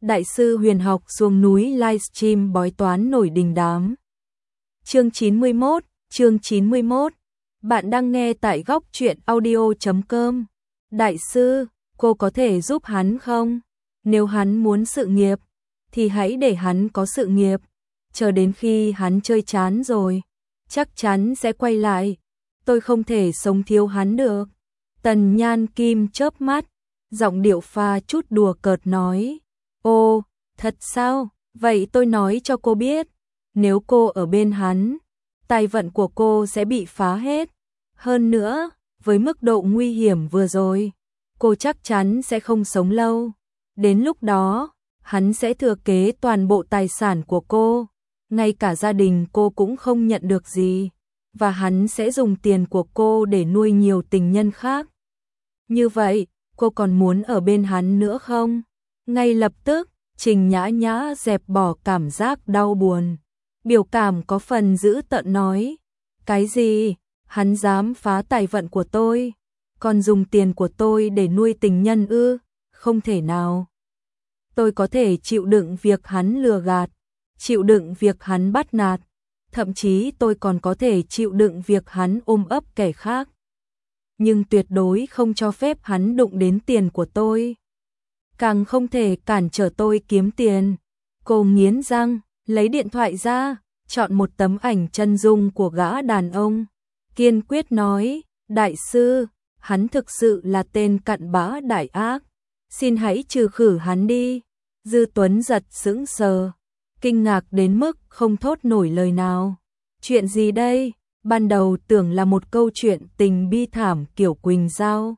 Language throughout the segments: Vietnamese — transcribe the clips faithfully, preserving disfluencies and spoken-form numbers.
Đại sư huyền học xuống núi livestream bói toán nổi đình đám. Chương chín mươi mốt, chương chín mươi mốt. Bạn đang nghe tại góc truyện audio chấm com. Đại sư, cô có thể giúp hắn không? Nếu hắn muốn sự nghiệp, thì hãy để hắn có sự nghiệp. Chờ đến khi hắn chơi chán rồi, chắc chắn sẽ quay lại. Tôi không thể sống thiếu hắn được. Tần Nhan Kim chớp mắt, giọng điệu pha chút đùa cợt nói. Ô, thật sao? Vậy tôi nói cho cô biết, nếu cô ở bên hắn, tài vận của cô sẽ bị phá hết. Hơn nữa, với mức độ nguy hiểm vừa rồi, cô chắc chắn sẽ không sống lâu. Đến lúc đó, hắn sẽ thừa kế toàn bộ tài sản của cô, ngay cả gia đình cô cũng không nhận được gì, và hắn sẽ dùng tiền của cô để nuôi nhiều tình nhân khác. Như vậy, cô còn muốn ở bên hắn nữa không? Ngay lập tức, Trình Nhã Nhã dẹp bỏ cảm giác đau buồn. Biểu cảm có phần dữ tợn nói. Cái gì? Hắn dám phá tài vận của tôi? Còn dùng tiền của tôi để nuôi tình nhân ư? Không thể nào. Tôi có thể chịu đựng việc hắn lừa gạt, chịu đựng việc hắn bắt nạt. Thậm chí tôi còn có thể chịu đựng việc hắn ôm ấp kẻ khác. Nhưng tuyệt đối không cho phép hắn đụng đến tiền của tôi. Càng không thể cản trở tôi kiếm tiền. Cô nghiến răng, lấy điện thoại ra, chọn một tấm ảnh chân dung của gã đàn ông. Kiên quyết nói, đại sư, hắn thực sự là tên cặn bã đại ác. Xin hãy trừ khử hắn đi. Dư Tuấn giật sững sờ, kinh ngạc đến mức không thốt nổi lời nào. Chuyện gì đây? Ban đầu tưởng là một câu chuyện tình bi thảm kiểu Quỳnh Giao.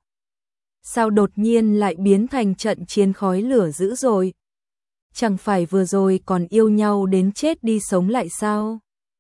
Sao đột nhiên lại biến thành trận chiến khói lửa dữ dội? Chẳng phải vừa rồi còn yêu nhau đến chết đi sống lại sao?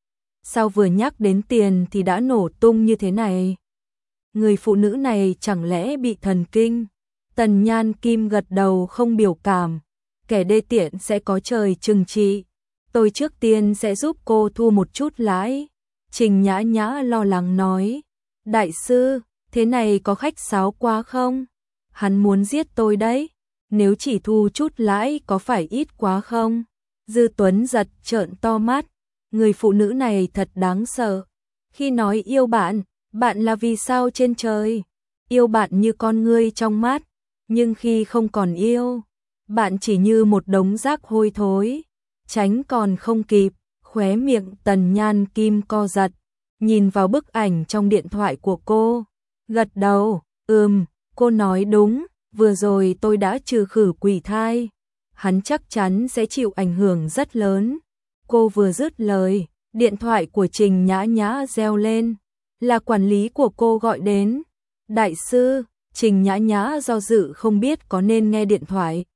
Sao vừa nhắc đến tiền thì đã nổ tung như thế này? Người phụ nữ này chẳng lẽ bị thần kinh? Tần Nhan Kim gật đầu không biểu cảm. Kẻ đê tiện sẽ có trời trừng trị. Tôi trước tiên sẽ giúp cô thu một chút lãi. Trình Nhã Nhã lo lắng nói. Đại sư, thế này có khách sáo quá không? Hắn muốn giết tôi đấy. Nếu chỉ thu chút lãi có phải ít quá không? Dư Tuấn giật trợn to mắt. Người phụ nữ này thật đáng sợ. Khi nói yêu bạn, bạn là vì sao trên trời? Yêu bạn như con ngươi trong mắt. Nhưng khi không còn yêu, bạn chỉ như một đống rác hôi thối. Tránh còn không kịp, khóe miệng Tần Nhan Kim co giật. Nhìn vào bức ảnh trong điện thoại của cô. Gật đầu, ừm, cô nói đúng. Vừa rồi tôi đã trừ khử quỷ thai. Hắn chắc chắn sẽ chịu ảnh hưởng rất lớn. Cô vừa dứt lời, điện thoại của Trình Nhã Nhã reo lên. Là quản lý của cô gọi đến. Đại sư, Trình Nhã Nhã do dự không biết có nên nghe điện thoại.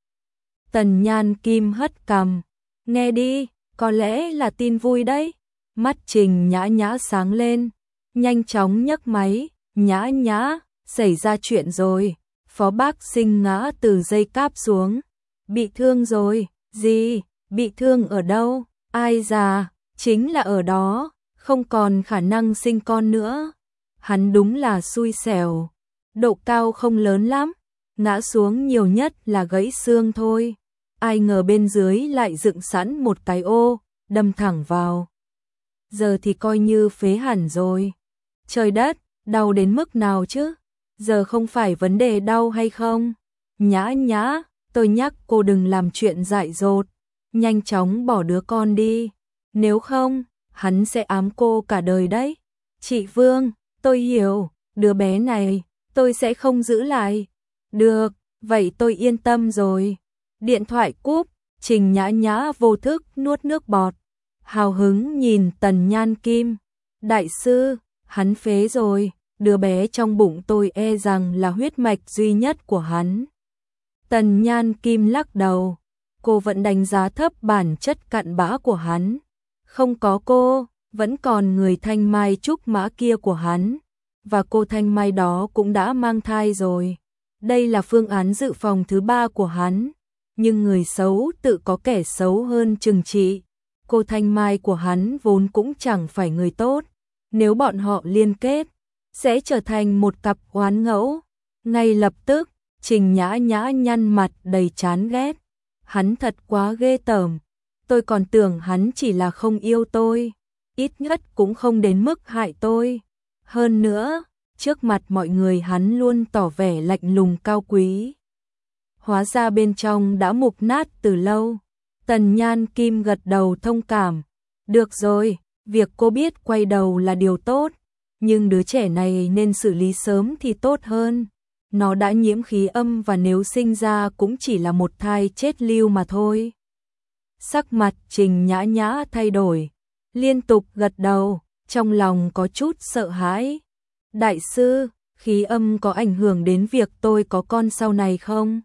Tần Nhan Kim hất cằm. Nghe đi, có lẽ là tin vui đấy. Mắt Trình Nhã Nhã sáng lên. Nhanh chóng nhấc máy. Nhã Nhã, xảy ra chuyện rồi. Phó bác sinh ngã từ dây cáp xuống. Bị thương rồi. Gì? Bị thương ở đâu? Ai già? Chính là ở đó. Không còn khả năng sinh con nữa. Hắn đúng là xui xẻo. Độ cao không lớn lắm. Ngã xuống nhiều nhất là gãy xương thôi. Ai ngờ bên dưới lại dựng sẵn một cái ô, đâm thẳng vào. Giờ thì coi như phế hẳn rồi. Trời đất, đau đến mức nào chứ? Giờ không phải vấn đề đau hay không? Nhã Nhã, tôi nhắc cô đừng làm chuyện dại dột. Nhanh chóng bỏ đứa con đi. Nếu không, hắn sẽ ám cô cả đời đấy. Chị Vương, tôi hiểu, đứa bé này, tôi sẽ không giữ lại. Được, vậy tôi yên tâm rồi. Điện thoại cúp, Trình Nhã Nhã vô thức nuốt nước bọt. Hào hứng nhìn Tần Nhan Kim. Đại sư, hắn phế rồi. Đứa bé trong bụng tôi e rằng là huyết mạch duy nhất của hắn. Tần Nhan Kim lắc đầu. Cô vẫn đánh giá thấp bản chất cặn bã của hắn. Không có cô, vẫn còn người thanh mai trúc mã kia của hắn. Và cô thanh mai đó cũng đã mang thai rồi. Đây là phương án dự phòng thứ ba của hắn. Nhưng người xấu tự có kẻ xấu hơn trừng trị. Cô thanh mai của hắn vốn cũng chẳng phải người tốt. Nếu bọn họ liên kết, sẽ trở thành một cặp oán ngẫu. Ngay lập tức, Trình Nhã Nhã nhăn mặt đầy chán ghét. hắn thật quá ghê tởm. Tôi còn tưởng hắn chỉ là không yêu tôi, ít nhất cũng không đến mức hại tôi. Hơn nữa, trước mặt mọi người hắn luôn tỏ vẻ lạnh lùng cao quý. Hóa ra bên trong đã mục nát từ lâu. Tần Nhan Kim gật đầu thông cảm. Được rồi, việc cô biết quay đầu là điều tốt, nhưng đứa trẻ này nên xử lý sớm thì tốt hơn. Nó đã nhiễm khí âm và nếu sinh ra cũng chỉ là một thai chết lưu mà thôi. Sắc mặt Trình Nhã Nhã thay đổi, liên tục gật đầu, trong lòng có chút sợ hãi. Đại sư, khí âm có ảnh hưởng đến việc tôi có con sau này không?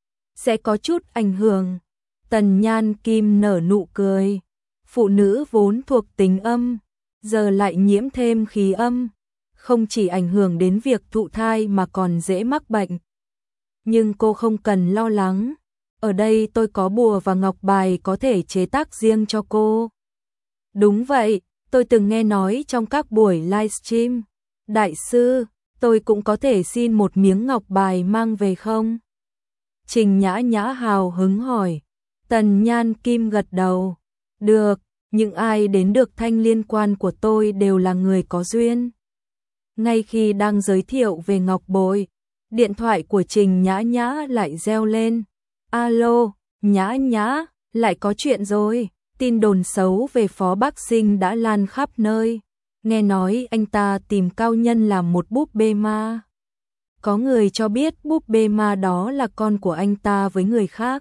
Sẽ có chút ảnh hưởng. Tần Nhan Kim nở nụ cười. Phụ nữ vốn thuộc tính âm, giờ lại nhiễm thêm khí âm, không chỉ ảnh hưởng đến việc thụ thai mà còn dễ mắc bệnh. Nhưng cô không cần lo lắng, ở đây tôi có bùa và ngọc bài có thể chế tác riêng cho cô. Đúng vậy, tôi từng nghe nói trong các buổi livestream. Đại sư, tôi cũng có thể xin một miếng ngọc bài mang về không? Trình Nhã Nhã hào hứng hỏi. Tần Nhan Kim gật đầu. Được, những ai đến được thanh liên quan của tôi đều là người có duyên. Ngay khi đang giới thiệu về ngọc bội, điện thoại của Trình Nhã Nhã lại reo lên. Alo, Nhã Nhã, lại có chuyện rồi. Tin đồn xấu về Phó Bắc Sinh đã lan khắp nơi. Nghe nói anh ta tìm cao nhân làm một búp bê ma. Có người cho biết búp bê ma đó là con của anh ta với người khác.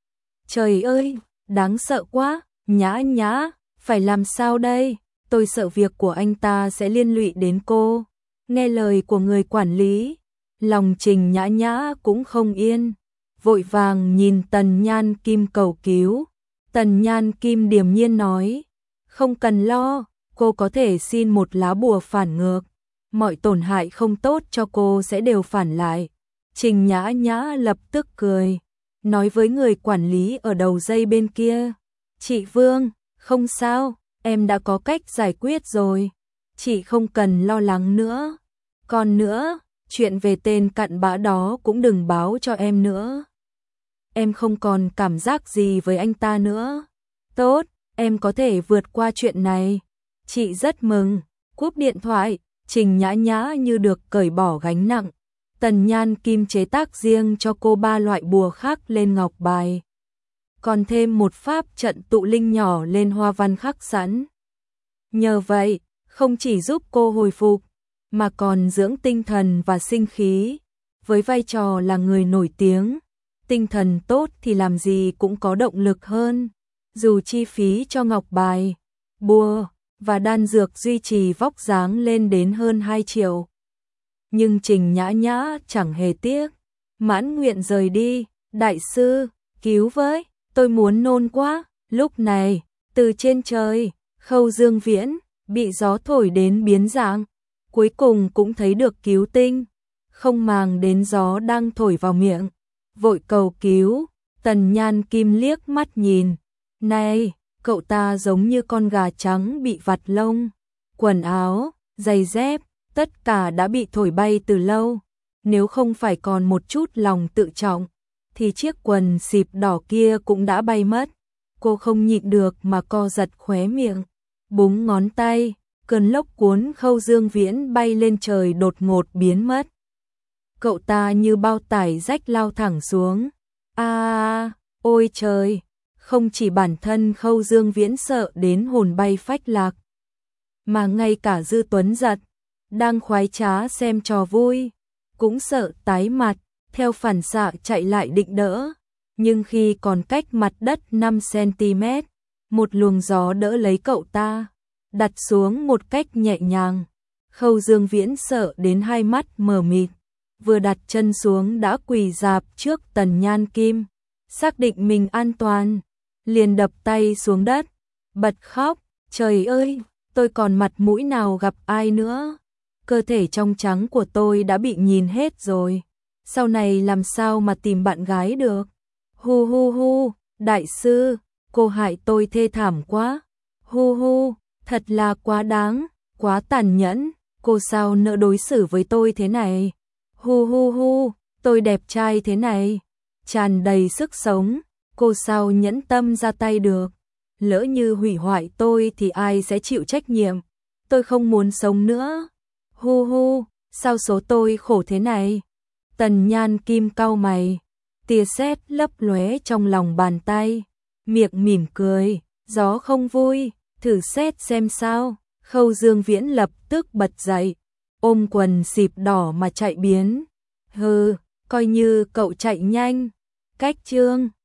Trời ơi, đáng sợ quá. Nhã Nhã, phải làm sao đây? Tôi sợ việc của anh ta sẽ liên lụy đến cô. Nghe lời của người quản lý, lòng Trình Nhã Nhã cũng không yên, vội vàng nhìn Tần Nhan Kim cầu cứu. Tần Nhan Kim điềm nhiên nói, không cần lo, cô có thể xin một lá bùa phản ngược, mọi tổn hại không tốt cho cô sẽ đều phản lại. Trình Nhã Nhã lập tức cười, nói với người quản lý ở đầu dây bên kia, chị Vương, không sao, em đã có cách giải quyết rồi, chị không cần lo lắng nữa. Còn nữa, chuyện về tên cặn bã đó cũng đừng báo cho em nữa. Em không còn cảm giác gì với anh ta nữa. Tốt, em có thể vượt qua chuyện này. Chị rất mừng. Cúp điện thoại, Trình Nhã Nhã như được cởi bỏ gánh nặng. Tần Nhan Kim chế tác riêng cho cô ba loại bùa khác lên ngọc bài. Còn thêm một pháp trận tụ linh nhỏ lên hoa văn khắc sẵn. Nhờ vậy, không chỉ giúp cô hồi phục, mà còn dưỡng tinh thần và sinh khí. Với vai trò là người nổi tiếng, tinh thần tốt thì làm gì cũng có động lực hơn. Dù chi phí cho ngọc bài, bùa và đan dược duy trì vóc dáng lên đến hơn hai triệu. Nhưng Trình Nhã Nhã chẳng hề tiếc, mãn nguyện rời đi. Đại sư, cứu với, tôi muốn nôn quá. Lúc này, từ trên trời, Khâu Dương Viễn bị gió thổi đến biến dạng, cuối cùng cũng thấy được cứu tinh, không màng đến gió đang thổi vào miệng, vội cầu cứu. Tần Nhan Kim liếc mắt nhìn, này, cậu ta giống như con gà trắng bị vặt lông, quần áo, giày dép, tất cả đã bị thổi bay từ lâu, nếu không phải còn một chút lòng tự trọng, thì chiếc quần xịp đỏ kia cũng đã bay mất. Cô không nhịn được mà co giật khóe miệng, búng ngón tay, cơn lốc cuốn Khâu Dương Viễn bay lên trời đột ngột biến mất. Cậu ta như bao tải rách lao thẳng xuống. A, à, ôi trời, không chỉ bản thân Khâu Dương Viễn sợ đến hồn bay phách lạc, mà ngay cả Dư Tuấn Giật, đang khoái trá xem trò vui, cũng sợ tái mặt, theo phản xạ chạy lại định đỡ. Nhưng khi còn cách mặt đất năm xăng-ti-mét, một luồng gió đỡ lấy cậu ta, đặt xuống một cách nhẹ nhàng. Khâu Dương Viễn sợ đến hai mắt mờ mịt, vừa đặt chân xuống đã quỳ rạp trước Tần Nhan Kim, xác định mình an toàn, liền đập tay xuống đất, bật khóc, trời ơi, tôi còn mặt mũi nào gặp ai nữa, cơ thể trong trắng của tôi đã bị nhìn hết rồi, sau này làm sao mà tìm bạn gái được. Hu hu hu, đại sư, cô hại tôi thê thảm quá. Hu hu, thật là quá đáng, quá tàn nhẫn, cô sao nỡ đối xử với tôi thế này. Hu hu hu, tôi đẹp trai thế này, tràn đầy sức sống, cô sao nhẫn tâm ra tay được. Lỡ như hủy hoại tôi thì ai sẽ chịu trách nhiệm, tôi không muốn sống nữa. Hu hu, sao số tôi khổ thế này. Tần Nhan Kim cau mày, tia sét lấp lóe trong lòng bàn tay, miệng mỉm cười, gió không vui, thử xét xem sao. Khâu Dương Viễn lập tức bật dậy, ôm quần xịp đỏ mà chạy biến. Hừ, coi như cậu chạy nhanh. Cách chương